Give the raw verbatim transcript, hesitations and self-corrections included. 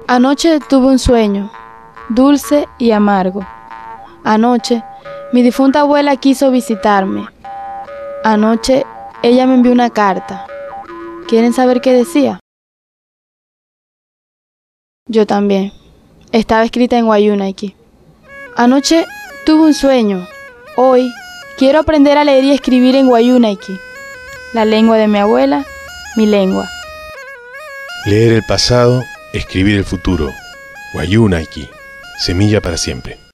Anoche tuve un sueño, dulce y amargo. Anoche, mi difunta abuela quiso visitarme. Anoche, ella me envió una carta. ¿Quieren saber qué decía? Yo también. Estaba escrita en Wayuunaiki. Anoche tuve un sueño. Hoy quiero aprender a leer y escribir en Wayuunaiki, la lengua de mi abuela, mi lengua. Leer el pasado, escribir el futuro. Wayuunaiki, semilla para siempre.